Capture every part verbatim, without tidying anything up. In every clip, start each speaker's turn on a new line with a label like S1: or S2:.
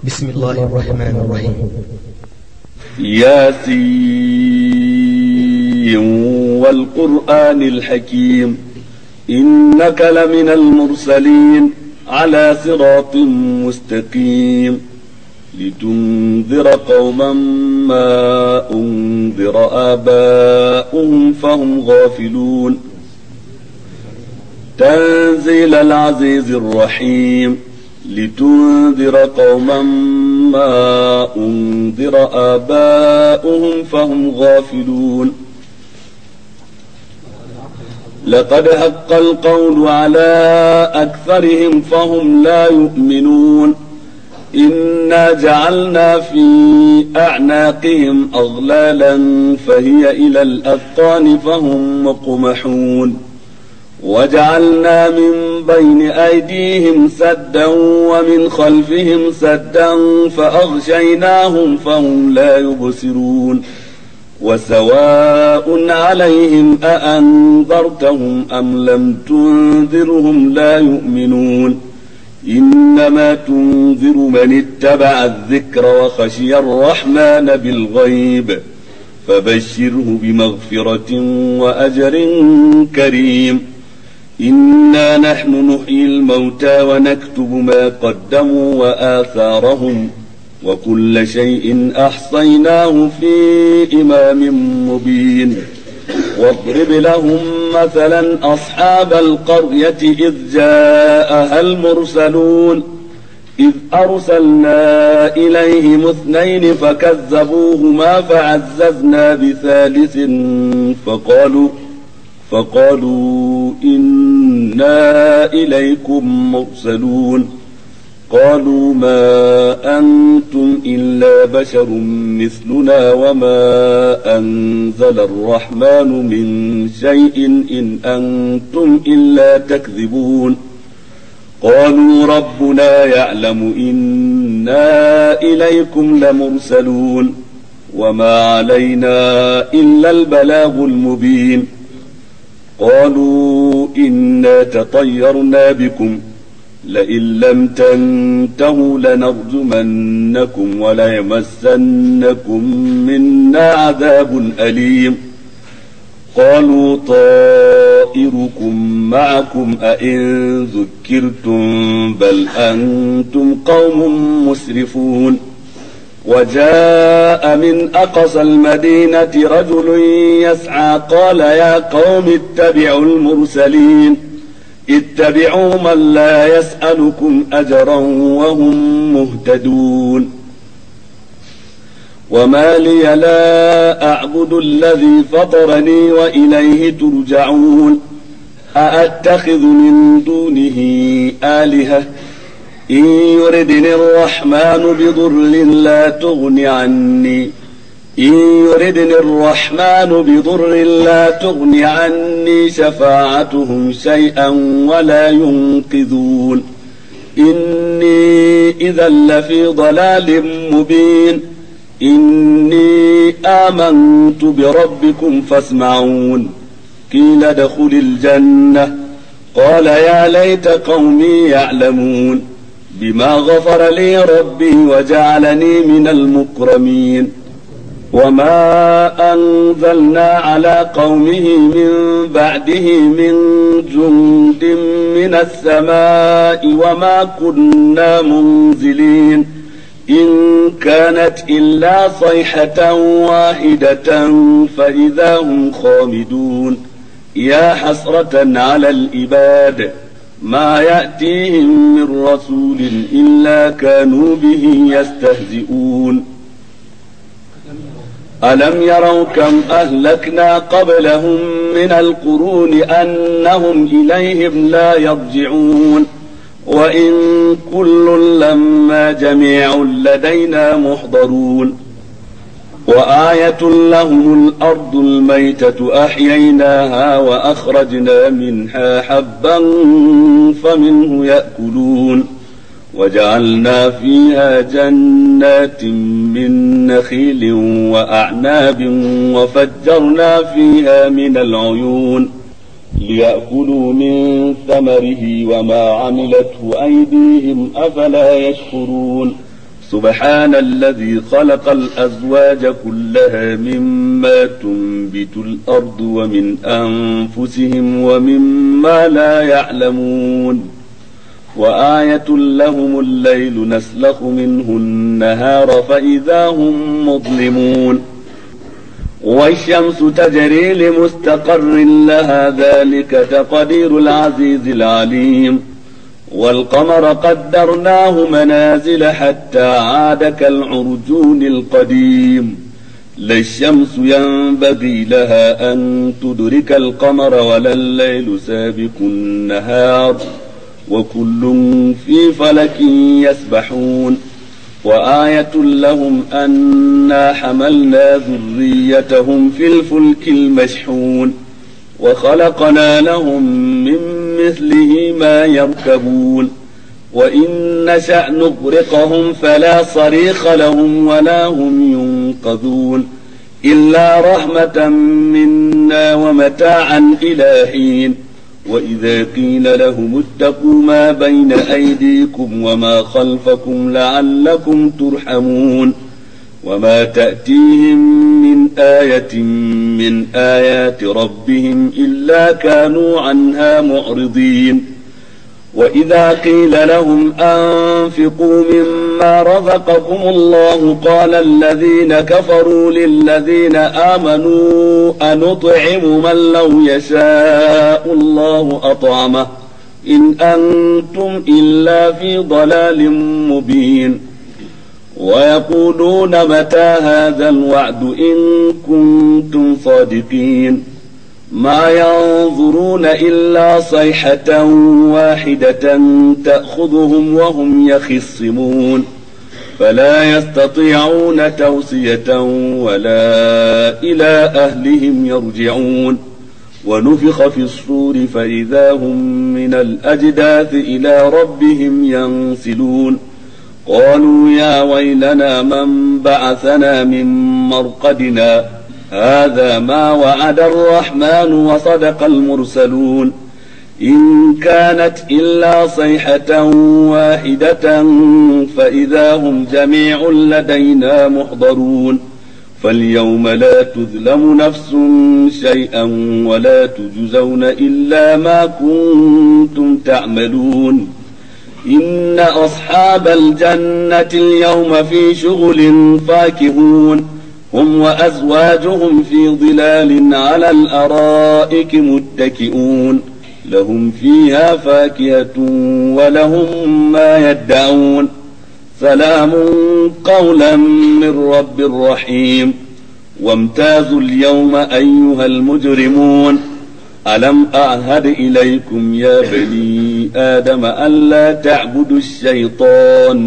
S1: بسم الله الرحمن الرحيم.
S2: ياسين والقرآن الحكيم إنك لمن المرسلين على صراط مستقيم لتنذر قوما ما أنذر آباؤهم فهم غافلون تنزيل العزيز الرحيم لتنذر قوما ما أنذر آباؤهم فهم غافلون لقد حق القول على أكثرهم فهم لا يؤمنون إنا جعلنا في أعناقهم أغلالا فهي إلى الأذقان فهم مقمحون وجعلنا من بين أيديهم سدا ومن خلفهم سدا فأغشيناهم فهم لا يبصرون وسواء عليهم أأنذرتهم أم لم تنذرهم لا يؤمنون إنما تنذر من اتبع الذكر وخشي الرحمن بالغيب فبشره بمغفرة وأجر كريم إنا نحن نحيي الموتى ونكتب ما قدموا وآثارهم وكل شيء أحصيناه في إمام مبين واضرب لهم مثلا أصحاب القرية إذ جاءها المرسلون إذ أرسلنا إليهم اثنين فكذبوهما فعززنا بثالث فقالوا فقالوا إنا إليكم مرسلون قالوا ما أنتم إلا بشر مثلنا وما أنزل الرحمن من شيء إن أنتم إلا تكذبون قالوا ربنا يعلم إنا إليكم لمرسلون وما علينا إلا البلاغ المبين قالوا إنا تطيرنا بكم لئن لم تنتهوا لنرجمنكم وليمسنكم منا عذاب أليم قالوا طائركم معكم أئن ذكرتم بل أنتم قوم مسرفون وجاء من أقصى المدينة رجل يسعى قال يا قوم اتبعوا المرسلين اتبعوا من لا يسألكم أجرا وهم مهتدون وما لي لا أعبد الذي فطرني وإليه ترجعون أأتخذ من دونه آلهة إن يردني الرحمن بضر لا تغن عني إن يردني الرحمن بضر لا تغن عني شفاعتهم شيئا ولا ينقذون إني إذا لفي ضلال مبين إني آمنت بربكم فاسمعون قيل ادخل الجنة قال يا ليت قومي يعلمون بما غفر لي ربي وجعلني من المكرمين وما أنزلنا على قومه من بعده من جند من السماء وما كنا منزلين إن كانت إلا صيحة واحدة فإذا هم خامدون يا حسرة على العباد ما يأتيهم من رسول إلا كانوا به يستهزئون ألم يروا كم أهلكنا قبلهم من القرون أنهم إليهم لا يرجعون وإن كل لما جميع لدينا محضرون وآية لهم الأرض الميتة أحييناها وأخرجنا منها حبا فمنه يأكلون وجعلنا فيها جنات من نخيل وأعناب وفجرنا فيها من العيون ليأكلوا من ثمره وما عملته أيديهم أفلا يشكرون سبحان الذي خلق الأزواج كلها مما تنبت الأرض ومن أنفسهم ومما لا يعلمون وآية لهم الليل نسلخ منه النهار فإذا هم مظلمون والشمس تجري لمستقر لها ذلك تقدير العزيز العليم والقمر قدرناه منازل حتى عاد كالعرجون القديم لا الشمس ينبغي لها أن تدرك القمر ولا الليل سابق النهار وكل في فلك يسبحون وآية لهم أنا حملنا ذريتهم في الفلك المشحون وخلقنا لهم من مثله ما يركبون وإن نشأ نغرقهم فلا صريخ لهم ولا هم ينقذون إلا رحمة منا ومتاعا إلى حين وإذا قيل لهم اتقوا ما بين أيديكم وما خلفكم لعلكم ترحمون وما تأتيهم من آية من آيات ربهم إلا كانوا عنها معرضين وإذا قيل لهم أنفقوا مما رزقكم الله قال الذين كفروا للذين آمنوا أنطعم من لو يشاء الله أطعمه إن أنتم إلا في ضلال مبين ويقولون متى هذا الوعد إن كنتم صادقين ما ينظرون إلا صيحة واحدة تأخذهم وهم يخصمون فلا يستطيعون توصية ولا إلى أهلهم يرجعون ونفخ في الصور فإذا هم من الأجداث إلى ربهم ينسلون قالوا يا ويلنا من بعثنا من مرقدنا هذا ما وعد الرحمن وصدق المرسلون إن كانت إلا صيحة واحدة فإذا هم جميع لدينا محضرون فاليوم لا تظلم نفس شيئا ولا تجزون إلا ما كنتم تعملون إن أصحاب الجنة اليوم في شغل فاكهون هم وأزواجهم في ظلال على الأرائك متكئون لهم فيها فاكهة ولهم ما يدعون سلام قولا من رب رحيم وامتازوا اليوم أيها المجرمون ألم أعهد إليكم يا بني آدم ألا تعبدوا الشيطان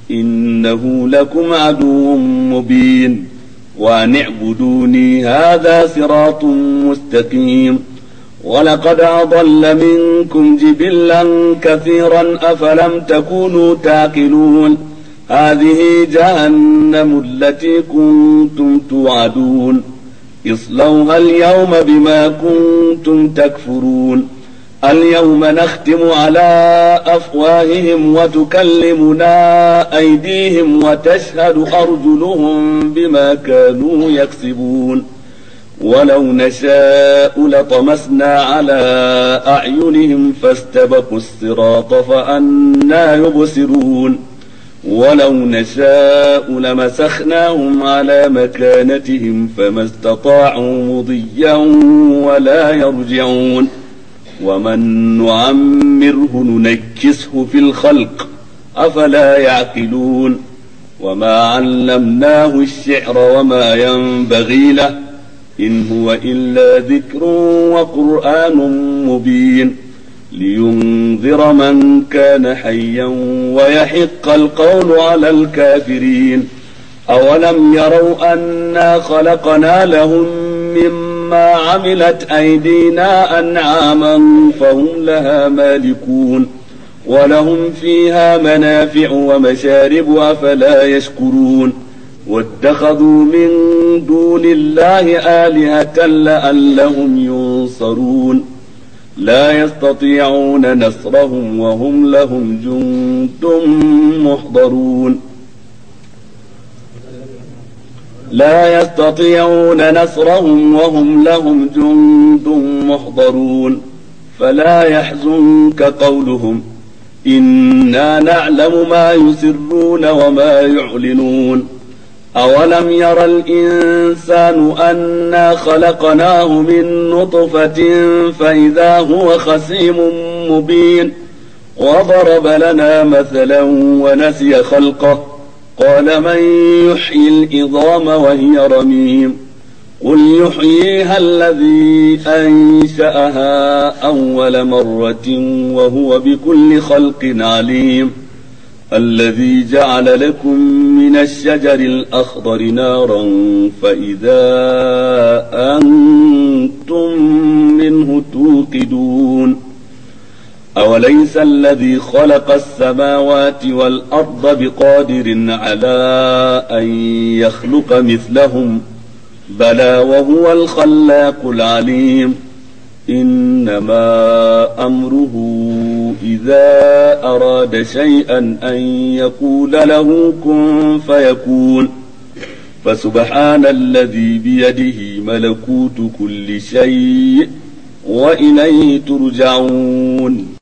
S2: إنه لكم عدو مبين وأن اعبدوني هذا صراط مستقيم ولقد أضل منكم جبلا كثيرا أفلم تكونوا تعقلون هذه جهنم التي كنتم توعدون اصلوها اليوم بما كنتم تكفرون اليوم نختم على أفواههم وتكلمنا أيديهم وتشهد أرجلهم بما كانوا يكسبون ولو نشاء لطمسنا على أعينهم فاستبقوا الصراط فأنى يبصرون ولو نشاء لمسخناهم على مكانتهم فما استطاعوا مضيا ولا يرجعون ومن نعمره ننكسه في الخلق أفلا يعقلون وما علمناه الشعر وما ينبغي له إن هو إلا ذكر وقرآن مبين لينذر من كان حيا ويحق القول على الكافرين أولم يروا أنا خلقنا لهم مما عملت أيدينا أنعاما فهم لها مالكون ولهم فيها منافع ومشارب أفلا يشكرون واتخذوا من دون الله آلهة لعلهم ينصرون لا يستطيعون نصرهم وهم لهم جند محضرون لا يستطيعون نصرهم وهم لهم جند محضرون فلا يحزنك قولهم إنا نعلم ما يسرون وما يعلنون أولم ير الإنسان أنا خلقناه من نطفة فإذا هو خصيم مبين وضرب لنا مثلا ونسي خلقه قال من يحيي العظام وهي رميم قل يحييها الذي أنشأها أول مرة وهو بكل خلق عليم الذي جعل لكم من الشجر الأخضر نارا فإذا أنتم منه توقدون أوليس الذي خلق السماوات والأرض بقادر على أن يخلق مثلهم بلى وهو الخلاق العليم إنما أمره إذا أراد شيئا أن يقول له كن فيكون فسبحان الذي بيده ملكوت كل شيء وإليه ترجعون.